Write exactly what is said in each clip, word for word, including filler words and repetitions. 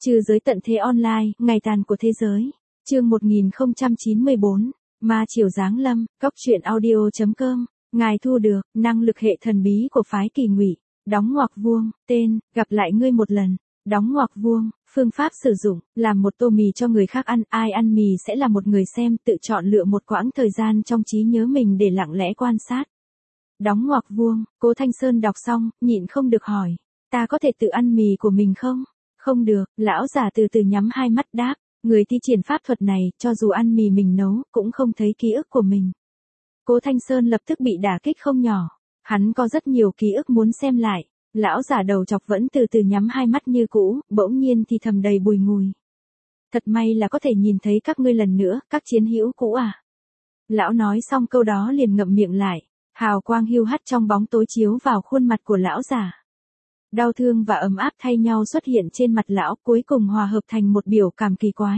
Trừ giới tận thế online, ngày tàn của thế giới. Chương một nghìn không trăm chín mươi bốn. Ma triều giáng lâm, Cóc truyện audio chấm com. Ngài thu được năng lực hệ thần bí của phái Kỳ Ngụy. Đóng ngoặc vuông, tên, gặp lại ngươi một lần. Đóng ngoặc vuông, phương pháp sử dụng, làm một tô mì cho người khác ăn, ai ăn mì sẽ là một người xem, tự chọn lựa một quãng thời gian trong trí nhớ mình để lặng lẽ quan sát. Đóng ngoặc vuông, Cố Thanh Sơn đọc xong, nhịn không được hỏi, ta có thể tự ăn mì của mình không? Không được, lão giả từ từ nhắm hai mắt đáp, người thi triển pháp thuật này, cho dù ăn mì mình nấu, cũng không thấy ký ức của mình. Cố Thanh Sơn lập tức bị đả kích không nhỏ, hắn có rất nhiều ký ức muốn xem lại. Lão giả đầu chọc vẫn từ từ nhắm hai mắt như cũ, bỗng nhiên thì thầm đầy bùi ngùi. Thật may là có thể nhìn thấy các ngươi lần nữa, các chiến hữu cũ à. Lão nói xong câu đó liền ngậm miệng lại, hào quang hiu hắt trong bóng tối chiếu vào khuôn mặt của lão giả. Đau thương và ấm áp thay nhau xuất hiện trên mặt lão, cuối cùng hòa hợp thành một biểu cảm kỳ quái.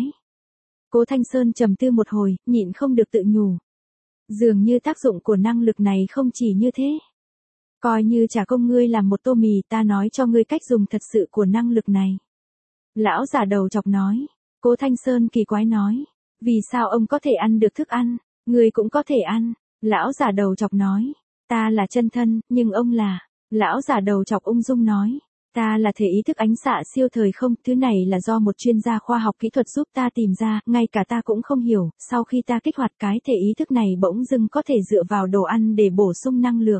Cố Thanh Sơn trầm tư một hồi, nhịn không được tự nhủ. Dường như tác dụng của năng lực này không chỉ như thế. Coi như trả công ngươi làm một tô mì, ta nói cho ngươi cách dùng thật sự của năng lực này. Lão giả đầu chọc nói. Cố Thanh Sơn kỳ quái nói. Vì sao ông có thể ăn được thức ăn, ngươi cũng có thể ăn. Lão giả đầu chọc nói. Ta là chân thân, nhưng ông là. Lão giả đầu chọc ung dung nói. Ta là thể ý thức ánh xạ siêu thời không, thứ này là do một chuyên gia khoa học kỹ thuật giúp ta tìm ra, ngay cả ta cũng không hiểu, sau khi ta kích hoạt cái thể ý thức này bỗng dưng có thể dựa vào đồ ăn để bổ sung năng lượng.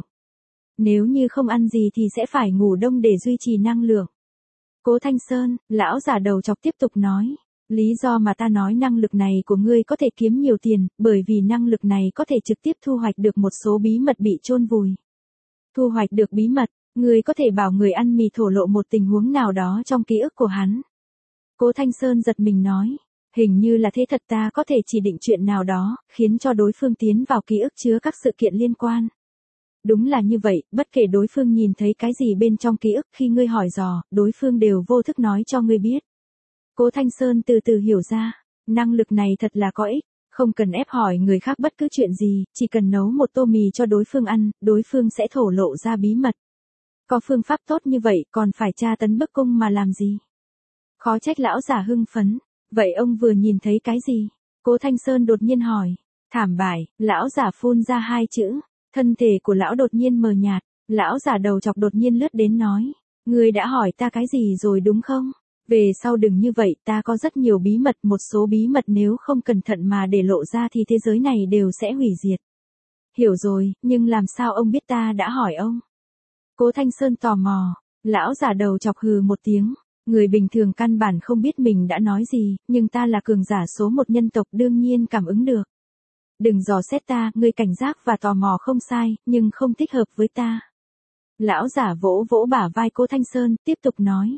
Nếu như không ăn gì thì sẽ phải ngủ đông để duy trì năng lượng. Cố Thanh Sơn, lão giả đầu chọc tiếp tục nói. Lý do mà ta nói năng lực này của ngươi có thể kiếm nhiều tiền, bởi vì năng lực này có thể trực tiếp thu hoạch được một số bí mật bị chôn vùi. Thu hoạch được bí mật, ngươi có thể bảo người ăn mì thổ lộ một tình huống nào đó trong ký ức của hắn. Cố Thanh Sơn giật mình nói. Hình như là thế thật, ta có thể chỉ định chuyện nào đó, khiến cho đối phương tiến vào ký ức chứa các sự kiện liên quan. Đúng là như vậy, bất kể đối phương nhìn thấy cái gì bên trong ký ức, khi ngươi hỏi dò, đối phương đều vô thức nói cho ngươi biết. Cố Thanh Sơn từ từ hiểu ra, năng lực này thật là có ích, không cần ép hỏi người khác bất cứ chuyện gì, chỉ cần nấu một tô mì cho đối phương ăn, đối phương sẽ thổ lộ ra bí mật. Có phương pháp tốt như vậy, còn phải tra tấn bức cung mà làm gì? Khó trách lão giả hưng phấn, vậy ông vừa nhìn thấy cái gì? Cố Thanh Sơn đột nhiên hỏi. Thảm bại, lão giả phun ra hai chữ. Thân thể của lão đột nhiên mờ nhạt, lão giả đầu chọc đột nhiên lướt đến nói, ngươi đã hỏi ta cái gì rồi đúng không? Về sau đừng như vậy, ta có rất nhiều bí mật, một số bí mật nếu không cẩn thận mà để lộ ra thì thế giới này đều sẽ hủy diệt. Hiểu rồi, nhưng làm sao ông biết ta đã hỏi ông? Cố Thanh Sơn tò mò, lão giả đầu chọc hừ một tiếng, người bình thường căn bản không biết mình đã nói gì, nhưng ta là cường giả số một nhân tộc đương nhiên cảm ứng được. Đừng dò xét ta, ngươi cảnh giác và tò mò không sai, nhưng không thích hợp với ta. Lão giả vỗ vỗ bả vai Cố Thanh Sơn, tiếp tục nói.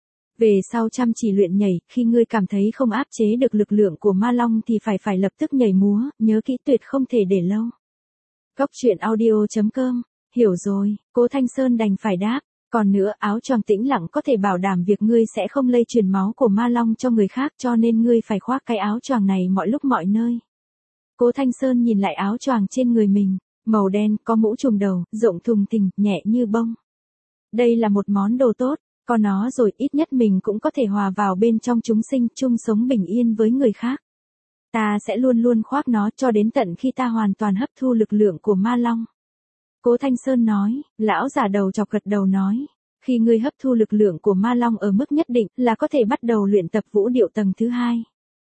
Về sau chăm chỉ luyện nhảy, khi ngươi cảm thấy không áp chế được lực lượng của ma long thì phải phải lập tức nhảy múa, nhớ kỹ tuyệt không thể để lâu. Cóc truyện audio chấm com, hiểu rồi, Cố Thanh Sơn đành phải đáp. Còn nữa, áo choàng tĩnh lặng có thể bảo đảm việc ngươi sẽ không lây truyền máu của ma long cho người khác, cho nên ngươi phải khoác cái áo choàng này mọi lúc mọi nơi. Cố Thanh Sơn nhìn lại áo choàng trên người mình, màu đen, có mũ trùm đầu, rộng thùng thình, nhẹ như bông. Đây là một món đồ tốt, có nó rồi ít nhất mình cũng có thể hòa vào bên trong chúng sinh, chung sống bình yên với người khác. Ta sẽ luôn luôn khoác nó cho đến tận khi ta hoàn toàn hấp thu lực lượng của ma long. Cố Thanh Sơn nói, lão giả đầu chọc gật đầu nói, khi ngươi hấp thu lực lượng của ma long ở mức nhất định là có thể bắt đầu luyện tập vũ điệu tầng thứ hai.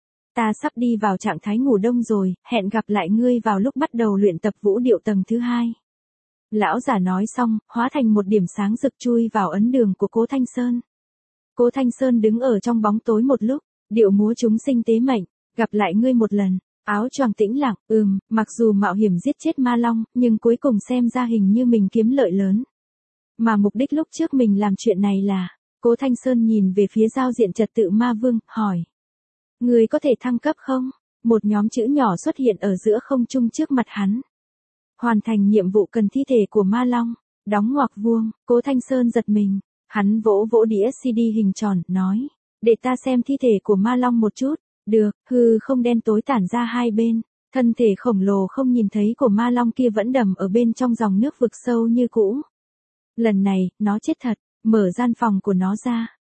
Ta sắp đi vào trạng thái ngủ đông rồi, hẹn gặp lại ngươi vào lúc bắt đầu luyện tập vũ điệu tầng thứ hai. Lão giả nói xong, hóa thành một điểm sáng rực chui vào ấn đường của Cố Thanh Sơn. Cố Thanh Sơn đứng ở trong bóng tối một lúc, điệu múa chúng sinh tế mệnh, gặp lại ngươi một lần, áo choàng tĩnh lặng, ừm, mặc dù mạo hiểm giết chết ma long, nhưng cuối cùng xem ra hình như mình kiếm lợi lớn. Mà mục đích lúc trước mình làm chuyện này là, Cố Thanh Sơn nhìn về phía giao diện trật tự ma vương, hỏi. Người có thể thăng cấp không? Một nhóm chữ nhỏ xuất hiện ở giữa không trung trước mặt hắn. Hoàn thành nhiệm vụ cần thi thể của ma long. Đóng ngoặc vuông, Cố Thanh Sơn giật mình. Hắn vỗ vỗ đĩa xê đê hình tròn, nói. Để ta xem thi thể của ma long một chút. Được, hư không đen tối tản ra hai bên. Thân thể khổng lồ không nhìn thấy của ma long kia vẫn đầm ở bên trong dòng nước vực sâu như cũ. Lần này, nó chết thật. Mở gian phòng của nó ra.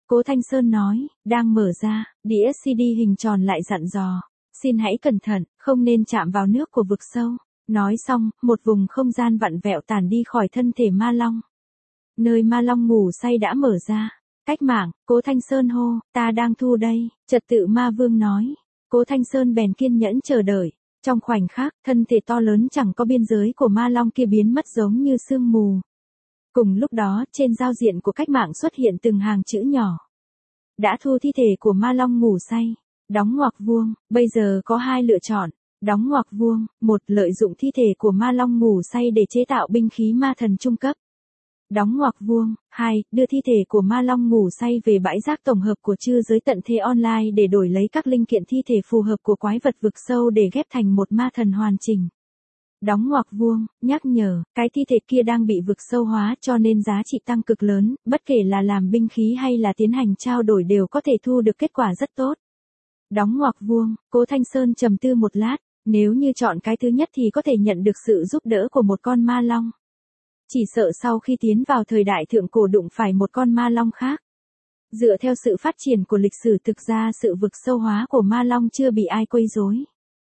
Cố Thanh Sơn nói, đang mở ra, đĩa xê đê hình tròn lại dặn dò. Xin hãy cẩn thận, không nên chạm vào nước của vực sâu. Nói xong, một vùng không gian vặn vẹo tản đi khỏi thân thể ma long. Nơi ma long ngủ say đã mở ra. Cách mạng, Cố Thanh Sơn hô, ta đang thu đây, trật tự ma vương nói. Cố Thanh Sơn bèn kiên nhẫn chờ đợi. Trong khoảnh khắc, thân thể to lớn chẳng có biên giới của ma long kia biến mất giống như sương mù. Cùng lúc đó, trên giao diện của cách mạng xuất hiện từng hàng chữ nhỏ. Đã thu thi thể của ma long ngủ say. Đóng ngoặc vuông, bây giờ có hai lựa chọn. Đóng ngoặc vuông, một lợi dụng thi thể của ma long ngủ say để chế tạo binh khí ma thần trung cấp. Đóng ngoặc vuông, hai, đưa thi thể của ma long ngủ say về bãi rác tổng hợp của chư giới tận thế online để đổi lấy các linh kiện thi thể phù hợp của quái vật vực sâu để ghép thành một ma thần hoàn chỉnh. Đóng ngoặc vuông, nhắc nhở, cái thi thể kia đang bị vực sâu hóa cho nên giá trị tăng cực lớn, bất kể là làm binh khí hay là tiến hành trao đổi đều có thể thu được kết quả rất tốt. Đóng ngoặc vuông, Cố Thanh Sơn trầm tư một lát, nếu như chọn cái thứ nhất thì có thể nhận được sự giúp đỡ của một con ma long. Chỉ sợ sau khi tiến vào thời đại thượng cổ đụng phải một con ma long khác. Dựa theo sự phát triển của lịch sử thực ra sự vực sâu hóa của ma long chưa bị ai quấy rối.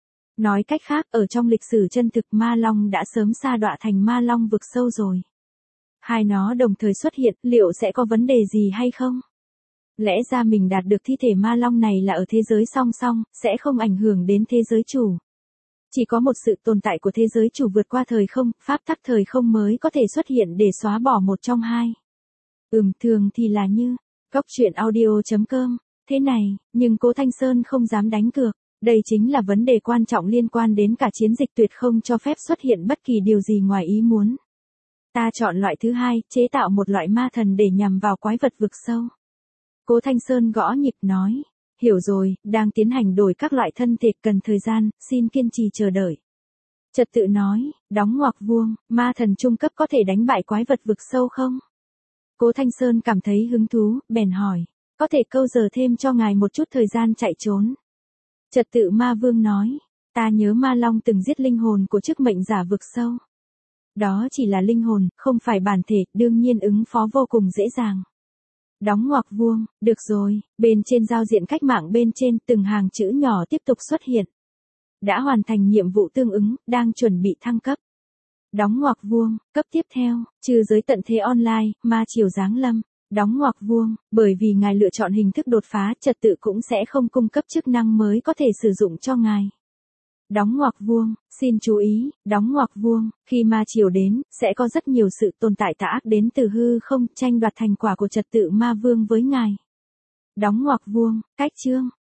Nói cách khác, ở trong lịch sử chân thực ma long đã sớm sa đọa thành ma long vực sâu rồi. Hai nó đồng thời xuất hiện, liệu sẽ có vấn đề gì hay không? Lẽ ra mình đạt được thi thể ma long này là ở thế giới song song, sẽ không ảnh hưởng đến thế giới chủ. Chỉ có một sự tồn tại của thế giới chủ vượt qua thời không, pháp tắc thời không mới có thể xuất hiện để xóa bỏ một trong hai. Ừm, thường thì là như, góc truyện audio chấm com, thế này, nhưng Cố Thanh Sơn không dám đánh cược. Đây chính là vấn đề quan trọng liên quan đến cả chiến dịch tuyệt không cho phép xuất hiện bất kỳ điều gì ngoài ý muốn. Ta chọn loại thứ hai, chế tạo một loại ma thần để nhằm vào quái vật vực sâu. Cố Thanh Sơn gõ nhịp nói, hiểu rồi, đang tiến hành đổi các loại thân thể cần thời gian, xin kiên trì chờ đợi. Trật tự nói, đóng ngoặc vuông, ma thần trung cấp có thể đánh bại quái vật vực sâu không? Cố Thanh Sơn cảm thấy hứng thú, bèn hỏi, có thể câu giờ thêm cho ngài một chút thời gian chạy trốn. Trật tự ma vương nói, ta nhớ ma long từng giết linh hồn của chức mệnh giả vực sâu. Đó chỉ là linh hồn, không phải bản thể, đương nhiên ứng phó vô cùng dễ dàng. Đóng ngoặc vuông, được rồi, bên trên giao diện cách mạng bên trên từng hàng chữ nhỏ tiếp tục xuất hiện. Đã hoàn thành nhiệm vụ tương ứng, đang chuẩn bị thăng cấp. Đóng ngoặc vuông, cấp tiếp theo, trừ giới tận thế online, ma triều giáng lâm. Đóng ngoặc vuông, bởi vì ngài lựa chọn hình thức đột phá, trật tự cũng sẽ không cung cấp chức năng mới có thể sử dụng cho ngài. Đóng ngoặc vuông, xin chú ý, đóng ngoặc vuông, khi ma triều đến, sẽ có rất nhiều sự tồn tại tà ác đến từ hư không, tranh đoạt thành quả của trật tự ma vương với ngài. Đóng ngoặc vuông, cách chương.